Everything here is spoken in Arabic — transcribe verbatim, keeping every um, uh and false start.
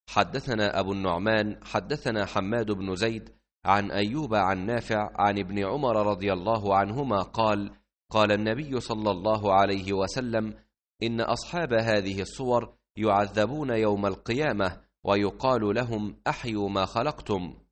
حدثنا أبو النعمان حدثنا حماد بن زيد عن أيوب عن نافع عن ابن عمر رضي الله عنهما قال: قال النبي صلى الله عليه وسلم: إن أصحاب هذه الصور يعذبون يوم القيامة ويقال لهم: أحيوا ما خلقتم.